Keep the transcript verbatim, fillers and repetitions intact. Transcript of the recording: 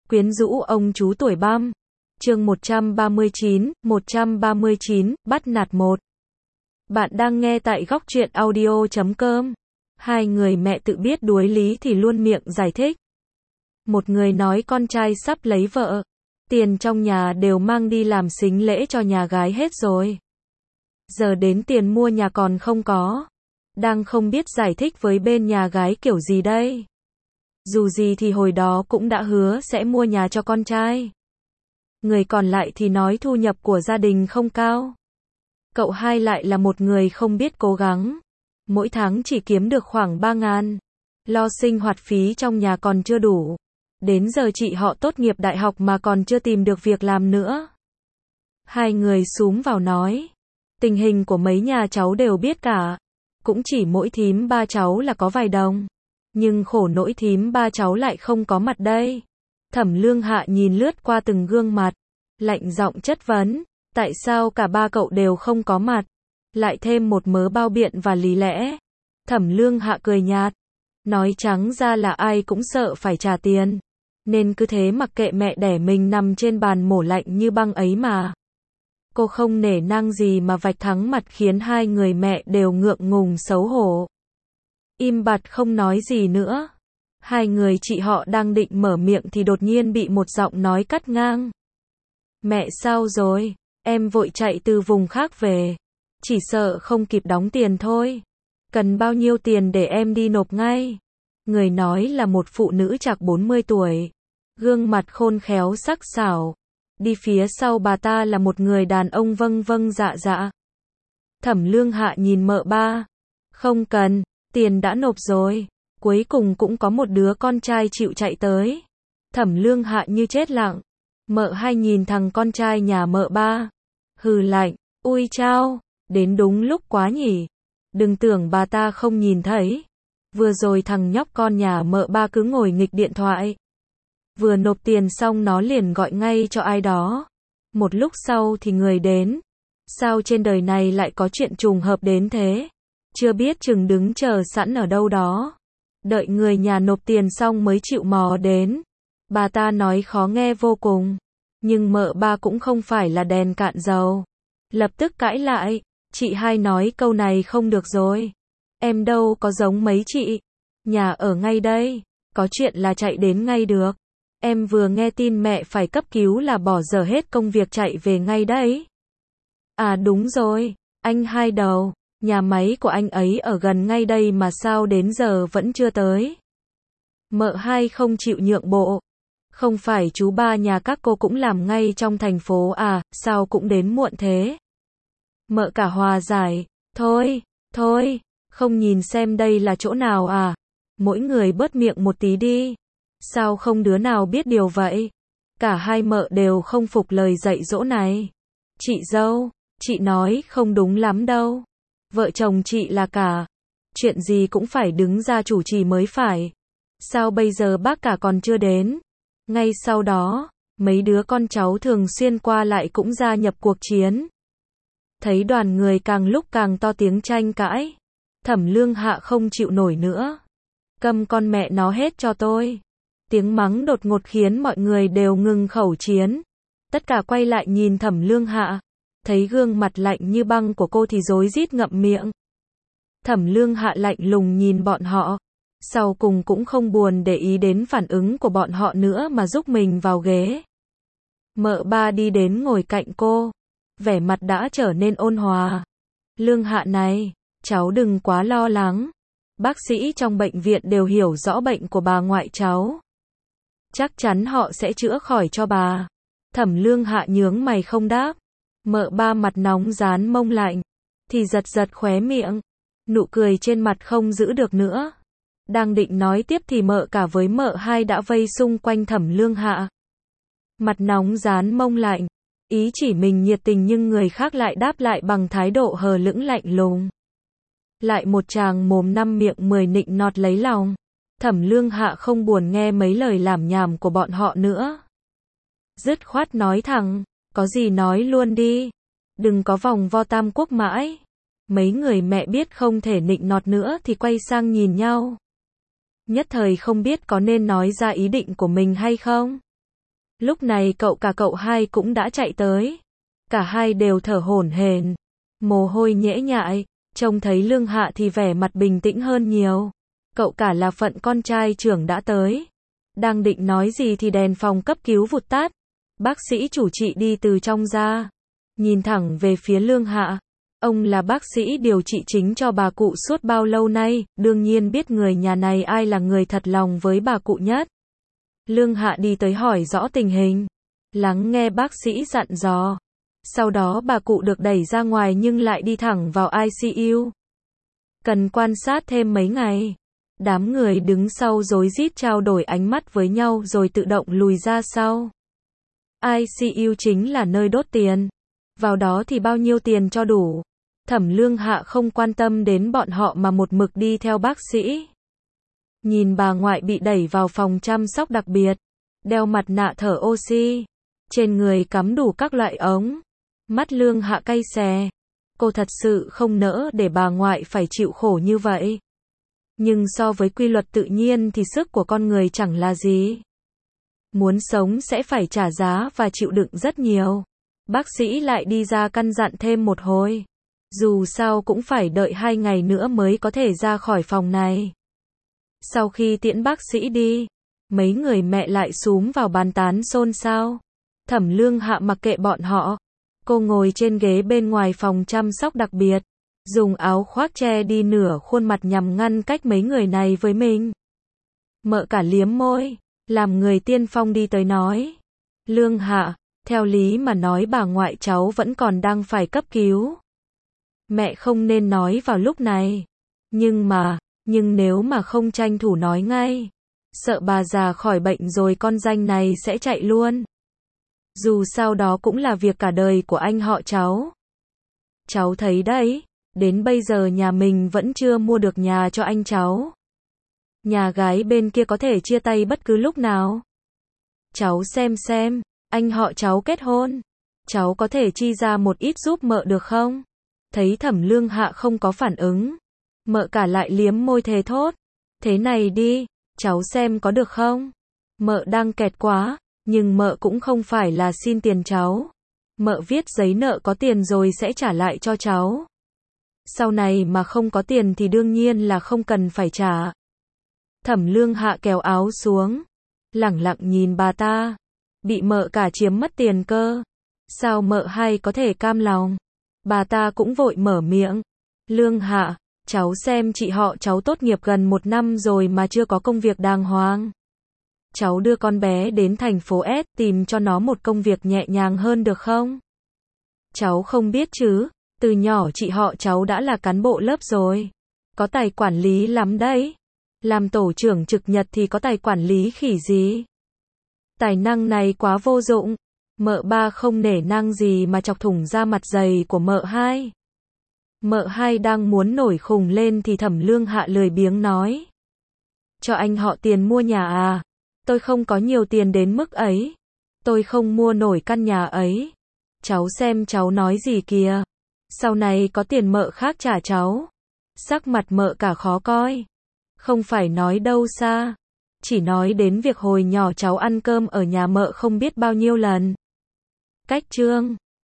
Quyến rũ ông chú tuổi băm. Chương một trăm ba mươi chín, một trăm ba mươi chín, bắt nạt một. Bạn đang nghe tại góc truyện audio chấm com. Hai người mẹ tự biết đuối lý thì luôn miệng giải thích. Một người nói con trai sắp lấy vợ. Tiền trong nhà đều mang đi làm sính lễ cho nhà gái hết rồi. Giờ đến tiền mua nhà còn không có. Đang không biết giải thích với bên nhà gái kiểu gì đây. Dù gì thì hồi đó cũng đã hứa sẽ mua nhà cho con trai. Người còn lại thì nói thu nhập của gia đình không cao. Cậu hai lại là một người không biết cố gắng. Mỗi tháng chỉ kiếm được khoảng ba ngàn. Lo sinh hoạt phí trong nhà còn chưa đủ. Đến giờ chị họ tốt nghiệp đại học mà còn chưa tìm được việc làm nữa. Hai người xúm vào nói. Tình hình của mấy nhà cháu đều biết cả. Cũng chỉ mỗi thím ba cháu là có vài đồng. Nhưng khổ nỗi thím ba cháu lại không có mặt đây. Thẩm Lương Hạ nhìn lướt qua từng gương mặt. Lạnh giọng chất vấn. Tại sao cả ba cậu đều không có mặt? Lại thêm một mớ bao biện và lý lẽ. Thẩm Lương Hạ cười nhạt. Nói trắng ra là ai cũng sợ phải trả tiền. Nên cứ thế mặc kệ mẹ đẻ mình nằm trên bàn mổ lạnh như băng ấy mà. Cô không nể nang gì mà vạch thắng mặt khiến hai người mẹ đều ngượng ngùng xấu hổ. Im bặt không nói gì nữa. Hai người chị họ đang định mở miệng thì đột nhiên bị một giọng nói cắt ngang. Mẹ sao rồi? Em vội chạy từ vùng khác về. Chỉ sợ không kịp đóng tiền thôi. Cần bao nhiêu tiền để em đi nộp ngay? Người nói là một phụ nữ chạc bốn mươi tuổi. Gương mặt khôn khéo sắc sảo. Đi phía sau bà ta là một người đàn ông vâng vâng dạ dạ. Thẩm Lương Hạ nhìn mợ ba. Không cần, tiền đã nộp rồi. Cuối cùng cũng có một đứa con trai chịu chạy tới. Thẩm Lương Hạ như chết lặng. Mợ hai nhìn thằng con trai nhà mợ ba. Hừ lạnh, ui chao, đến đúng lúc quá nhỉ. Đừng tưởng bà ta không nhìn thấy. Vừa rồi thằng nhóc con nhà mợ ba cứ ngồi nghịch điện thoại. Vừa nộp tiền xong nó liền gọi ngay cho ai đó. Một lúc sau thì người đến. Sao trên đời này lại có chuyện trùng hợp đến thế? Chưa biết chừng đứng chờ sẵn ở đâu đó. Đợi người nhà nộp tiền xong mới chịu mò đến. Bà ta nói khó nghe vô cùng. Nhưng mợ ba cũng không phải là đèn cạn dầu. Lập tức cãi lại. Chị hai nói câu này không được rồi. Em đâu có giống mấy chị. Nhà ở ngay đây. Có chuyện là chạy đến ngay được. Em vừa nghe tin mẹ phải cấp cứu là bỏ dở hết công việc chạy về ngay đấy. À đúng rồi. Anh hai đầu. Nhà máy của anh ấy ở gần ngay đây mà sao đến giờ vẫn chưa tới. Mợ hai không chịu nhượng bộ. Không phải chú ba nhà các cô cũng làm ngay trong thành phố à, sao cũng đến muộn thế. Mợ cả hòa giải. Thôi, thôi, không nhìn xem đây là chỗ nào à. Mỗi người bớt miệng một tí đi. Sao không đứa nào biết điều vậy? Cả hai mợ đều không phục lời dạy dỗ này. Chị dâu, chị nói không đúng lắm đâu. Vợ chồng chị là cả. Chuyện gì cũng phải đứng ra chủ trì mới phải. Sao bây giờ bác cả còn chưa đến? Ngay sau đó, mấy đứa con cháu thường xuyên qua lại cũng gia nhập cuộc chiến. Thấy đoàn người càng lúc càng to tiếng tranh cãi. Thẩm Lương Hạ không chịu nổi nữa. Câm con mẹ nó hết cho tôi. Tiếng mắng đột ngột khiến mọi người đều ngừng khẩu chiến. Tất cả quay lại nhìn Thẩm Lương Hạ. Thấy gương mặt lạnh như băng của cô thì rối rít ngậm miệng. Thẩm Lương Hạ lạnh lùng nhìn bọn họ. Sau cùng cũng không buồn để ý đến phản ứng của bọn họ nữa mà giúp mình vào ghế. Mợ ba đi đến ngồi cạnh cô. Vẻ mặt đã trở nên ôn hòa. Lương Hạ này, cháu đừng quá lo lắng. Bác sĩ trong bệnh viện đều hiểu rõ bệnh của bà ngoại cháu. Chắc chắn họ sẽ chữa khỏi cho bà. Thẩm Lương Hạ nhướng mày không đáp. Mợ ba mặt nóng dán mông lạnh. Thì giật giật khóe miệng. Nụ cười trên mặt không giữ được nữa. Đang định nói tiếp thì mợ cả với mợ hai đã vây xung quanh Thẩm Lương Hạ. Mặt nóng dán mông lạnh. Ý chỉ mình nhiệt tình nhưng người khác lại đáp lại bằng thái độ hờ lững lạnh lùng. Lại một tràng mồm năm miệng mười nịnh nọt lấy lòng. Thẩm Lương Hạ không buồn nghe mấy lời lảm nhảm của bọn họ nữa. Dứt khoát nói thẳng. Có gì nói luôn đi. Đừng có vòng vo tam quốc mãi. Mấy người mẹ biết không thể nịnh nọt nữa thì quay sang nhìn nhau. Nhất thời không biết có nên nói ra ý định của mình hay không. Lúc này cậu cả cậu hai cũng đã chạy tới. Cả hai đều thở hổn hển, mồ hôi nhễ nhại, trông thấy Lương Hạ thì vẻ mặt bình tĩnh hơn nhiều. Cậu cả là phận con trai trưởng đã tới. Đang định nói gì thì đèn phòng cấp cứu vụt tắt. Bác sĩ chủ trị đi từ trong ra, nhìn thẳng về phía Lương Hạ. Ông là bác sĩ điều trị chính cho bà cụ suốt bao lâu nay, đương nhiên biết người nhà này ai là người thật lòng với bà cụ nhất. Lương Hạ đi tới hỏi rõ tình hình, lắng nghe bác sĩ dặn dò. Sau đó bà cụ được đẩy ra ngoài nhưng lại đi thẳng vào i xê u. Cần quan sát thêm mấy ngày. Đám người đứng sau rối rít trao đổi ánh mắt với nhau rồi tự động lùi ra sau. i xê u chính là nơi đốt tiền. Vào đó thì bao nhiêu tiền cho đủ. Thẩm Lương Hạ không quan tâm đến bọn họ mà một mực đi theo bác sĩ. Nhìn bà ngoại bị đẩy vào phòng chăm sóc đặc biệt, đeo mặt nạ thở oxy, trên người cắm đủ các loại ống. Mắt Lương Hạ cay xè. Cô thật sự không nỡ để bà ngoại phải chịu khổ như vậy. Nhưng so với quy luật tự nhiên thì sức của con người chẳng là gì. Muốn sống sẽ phải trả giá và chịu đựng rất nhiều. Bác sĩ lại đi ra căn dặn thêm một hồi. Dù sao cũng phải đợi hai ngày nữa mới có thể ra khỏi phòng này. Sau khi tiễn bác sĩ đi, mấy người mẹ lại xúm vào bàn tán xôn xao. Thẩm Lương Hạ mặc kệ bọn họ. Cô ngồi trên ghế bên ngoài phòng chăm sóc đặc biệt, dùng áo khoác che đi nửa khuôn mặt nhằm ngăn cách mấy người này với mình. Mợ cả liếm môi, làm người tiên phong đi tới nói. Lương Hạ, theo lý mà nói bà ngoại cháu vẫn còn đang phải cấp cứu. Mẹ không nên nói vào lúc này. Nhưng mà, nhưng nếu mà không tranh thủ nói ngay, sợ bà già khỏi bệnh rồi con danh này sẽ chạy luôn. Dù sao đó cũng là việc cả đời của anh họ cháu. Cháu thấy đấy, đến bây giờ nhà mình vẫn chưa mua được nhà cho anh cháu. Nhà gái bên kia có thể chia tay bất cứ lúc nào. Cháu xem xem, anh họ cháu kết hôn, cháu có thể chi ra một ít giúp mợ được không? Thấy Thẩm Lương Hạ không có phản ứng, mợ cả lại liếm môi thề thốt. Thế này đi, cháu xem có được không? Mợ đang kẹt quá. Nhưng mợ cũng không phải là xin tiền cháu. Mợ viết giấy nợ có tiền rồi sẽ trả lại cho cháu. Sau này mà không có tiền thì đương nhiên là không cần phải trả. Thẩm Lương Hạ kéo áo xuống, lẳng lặng nhìn bà ta. Bị mợ cả chiếm mất tiền cơ. Sao mợ hai có thể cam lòng? Bà ta cũng vội mở miệng. Lương Hạ, cháu xem chị họ cháu tốt nghiệp gần một năm rồi mà chưa có công việc đàng hoàng. Cháu đưa con bé đến thành phố S tìm cho nó một công việc nhẹ nhàng hơn được không? Cháu không biết chứ, từ nhỏ chị họ cháu đã là cán bộ lớp rồi. Có tài quản lý lắm đấy. Làm tổ trưởng trực nhật thì có tài quản lý khỉ gì. Tài năng này quá vô dụng. Mợ ba không nể nang gì mà chọc thủng da mặt dày của mợ hai. Mợ hai đang muốn nổi khùng lên thì Thẩm Lương Hạ lười biếng nói. Cho anh họ tiền mua nhà à? Tôi không có nhiều tiền đến mức ấy. Tôi không mua nổi căn nhà ấy. Cháu xem cháu nói gì kìa. Sau này có tiền mợ khác trả cháu. Sắc mặt mợ cả khó coi. Không phải nói đâu xa. Chỉ nói đến việc hồi nhỏ cháu ăn cơm ở nhà mợ không biết bao nhiêu lần. Cách chương